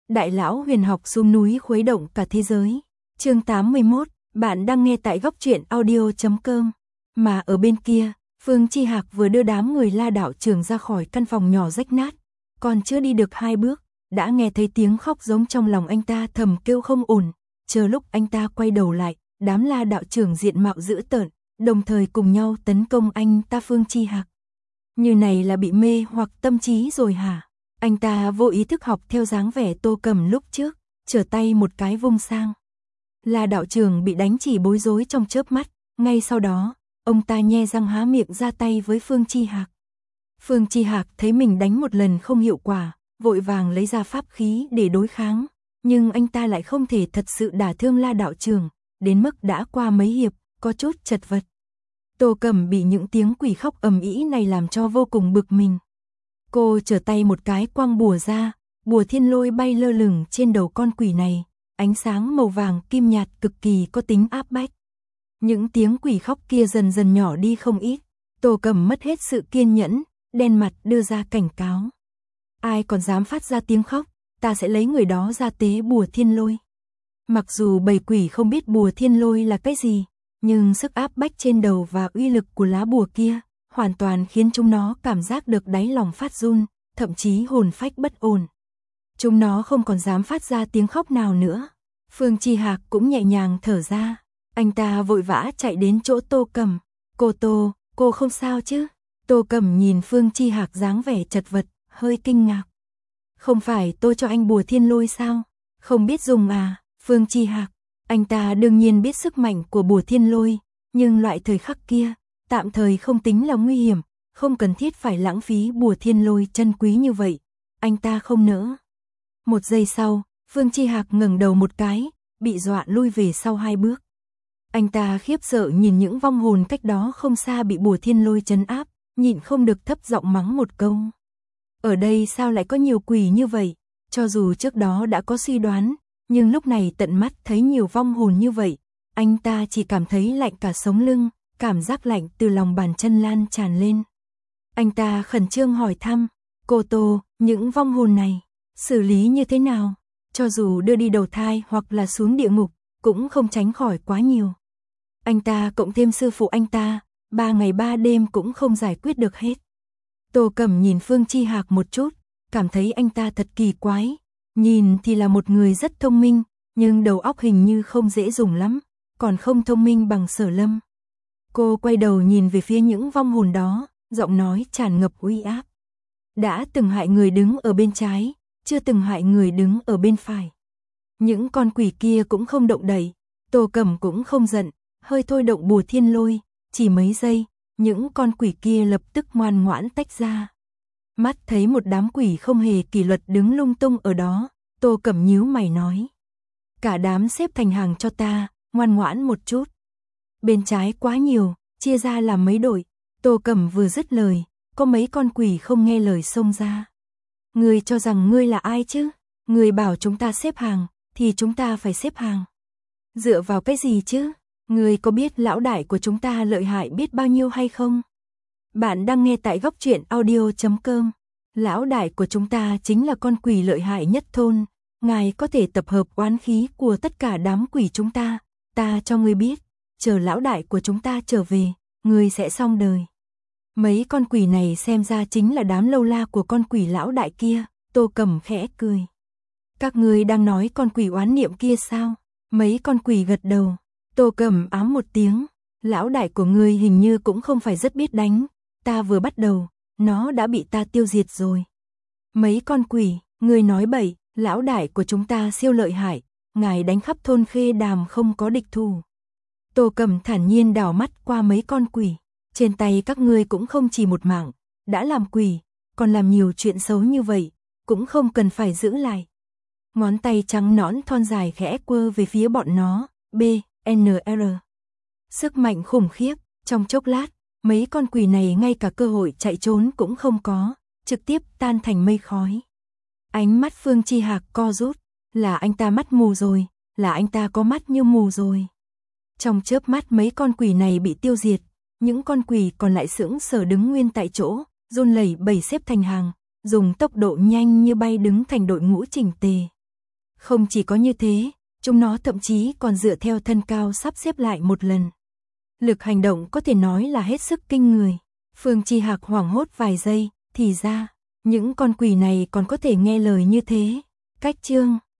Đại lão huyền học xuống núi khuấy động cả thế giới. Chương 81, bạn đang nghe tại góc truyện audio.com. Mà ở bên kia, Phương Chi Hạc vừa đưa đám người La đạo trưởng ra khỏi căn phòng nhỏ rách nát, còn chưa đi được 2 bước, đã nghe thấy tiếng khóc giống trong lòng anh ta thầm kêu không ổn. Chờ lúc anh ta quay đầu lại, đám La đạo trưởng diện mạo dữ tợn, đồng thời cùng nhau tấn công anh ta. Phương Chi Hạc như này là bị mê hoặc tâm trí rồi hả? Anh ta vô ý thức học theo dáng vẻ Tô Cầm lúc trước, trở tay một cái vung sang. La đạo trưởng bị đánh chỉ bối rối trong chớp mắt, ngay sau đó, ông ta nhe răng há miệng ra tay với Phương Chi Hạc. Phương Chi Hạc thấy mình đánh một lần không hiệu quả, vội vàng lấy ra pháp khí để đối kháng, nhưng anh ta lại không thể thật sự đả thương La đạo trưởng, đến mức đã qua mấy hiệp, có chút chật vật. Tô Cầm bị những tiếng quỷ khóc ầm ĩ này làm cho vô cùng bực mình. Cô trở tay một cái quăng bùa ra, bùa thiên lôi bay lơ lửng trên đầu con quỷ này, ánh sáng màu vàng kim nhạt cực kỳ có tính áp bách. Những tiếng quỷ khóc kia dần dần nhỏ đi không ít, Tô Cầm mất hết sự kiên nhẫn, đen mặt đưa ra cảnh cáo. Ai còn dám phát ra tiếng khóc, ta sẽ lấy người đó ra tế bùa thiên lôi. Mặc dù bầy quỷ không biết bùa thiên lôi là cái gì, nhưng sức áp bách trên đầu và uy lực của lá bùa kia hoàn toàn khiến chúng nó cảm giác được đáy lòng phát run, thậm chí hồn phách bất ổn. Chúng nó không còn dám phát ra tiếng khóc nào nữa. Phương Chi Hạc cũng nhẹ nhàng thở ra. Anh ta vội vã chạy đến chỗ Tô Cầm. Cô không sao chứ? Tô Cầm nhìn Phương Chi Hạc dáng vẻ chật vật, hơi kinh ngạc. Không phải tôi cho anh bùa thiên lôi sao? Không biết dùng à? Phương Chi Hạc, anh ta đương nhiên biết sức mạnh của bùa thiên lôi, nhưng loại thời khắc kia, tạm thời không tính là nguy hiểm, không cần thiết phải lãng phí bùa thiên lôi chân quý như vậy. Anh ta không nỡ. Một giây sau, Phương Chi Hạc ngẩng đầu một cái, bị dọa lui về sau 2 bước. Anh ta khiếp sợ nhìn những vong hồn cách đó không xa bị bùa thiên lôi trấn áp, nhịn không được thấp giọng mắng một câu. Ở đây sao lại có nhiều quỷ như vậy? Cho dù trước đó đã có suy đoán, nhưng lúc này tận mắt thấy nhiều vong hồn như vậy, anh ta chỉ cảm thấy lạnh cả sống lưng, cảm giác lạnh từ lòng bàn chân lan tràn lên. Anh ta khẩn trương hỏi thăm, cô Tô, những vong hồn này, xử lý như thế nào? Cho dù đưa đi đầu thai hoặc là xuống địa ngục, cũng không tránh khỏi quá nhiều. Anh ta cộng thêm sư phụ anh ta, 3 ngày 3 đêm cũng không giải quyết được hết. Tô Cầm nhìn Phương Chi Hạc một chút, cảm thấy anh ta thật kỳ quái. Nhìn thì là một người rất thông minh, nhưng đầu óc hình như không dễ dùng lắm, còn không thông minh bằng Sở Lâm. Cô quay đầu nhìn về phía những vong hồn đó, giọng nói tràn ngập uy áp. Đã từng hại người đứng ở bên trái, chưa từng hại người đứng ở bên phải. Những con quỷ kia cũng không động đậy, Tô Cầm cũng không giận, hơi thôi động bùa thiên lôi, chỉ mấy giây, những con quỷ kia lập tức ngoan ngoãn tách ra. Mắt thấy một đám quỷ không hề kỷ luật đứng lung tung ở đó, Tô Cầm nhíu mày nói. Cả đám xếp thành hàng cho ta, ngoan ngoãn một chút. Bên trái quá nhiều, chia ra làm mấy đội. Tô Cầm vừa dứt lời, có mấy con quỷ không nghe lời xông ra. Ngươi cho rằng ngươi là ai chứ? Ngươi bảo chúng ta xếp hàng, thì chúng ta phải xếp hàng. Dựa vào cái gì chứ? Ngươi có biết lão đại của chúng ta lợi hại biết bao nhiêu hay không? Bạn đang nghe tại góc truyện audio.com. Lão đại của chúng ta chính là con quỷ lợi hại nhất thôn. Ngài có thể tập hợp oán khí của tất cả đám quỷ chúng ta. Ta cho ngươi biết, chờ lão đại của chúng ta trở về, ngươi sẽ xong đời. Mấy con quỷ này xem ra chính là đám lâu la của con quỷ lão đại kia. Tô Cầm khẽ cười. Các ngươi đang nói con quỷ oán niệm kia sao? Mấy con quỷ gật đầu. Tô Cầm ám một tiếng. Lão đại của ngươi hình như cũng không phải rất biết đánh. Ta vừa bắt đầu, nó đã bị ta tiêu diệt rồi. Mấy con quỷ, ngươi nói bậy, lão đại của chúng ta siêu lợi hại, ngài đánh khắp thôn Khê Đàm không có địch thủ. Tô Cầm thản nhiên đảo mắt qua mấy con quỷ, trên tay các ngươi cũng không chỉ một mạng, đã làm quỷ, còn làm nhiều chuyện xấu như vậy, cũng không cần phải giữ lại. Ngón tay trắng nõn thon dài khẽ quơ về phía bọn nó, BNR. Sức mạnh khủng khiếp, trong chốc lát, mấy con quỷ này ngay cả cơ hội chạy trốn cũng không có, trực tiếp tan thành mây khói. Ánh mắt Phương Chi Hạc co rút, là anh ta mắt mù rồi, là anh ta có mắt như mù rồi. Trong chớp mắt mấy con quỷ này bị tiêu diệt, những con quỷ còn lại sững sờ đứng nguyên tại chỗ, run lẩy bẩy xếp thành hàng, dùng tốc độ nhanh như bay đứng thành đội ngũ chỉnh tề. Không chỉ có như thế, chúng nó thậm chí còn dựa theo thân cao sắp xếp lại một lần. Lực hành động có thể nói là hết sức kinh người. Phương Chi Hạc hoảng hốt vài giây, thì ra, những con quỷ này còn có thể nghe lời như thế. Cách chương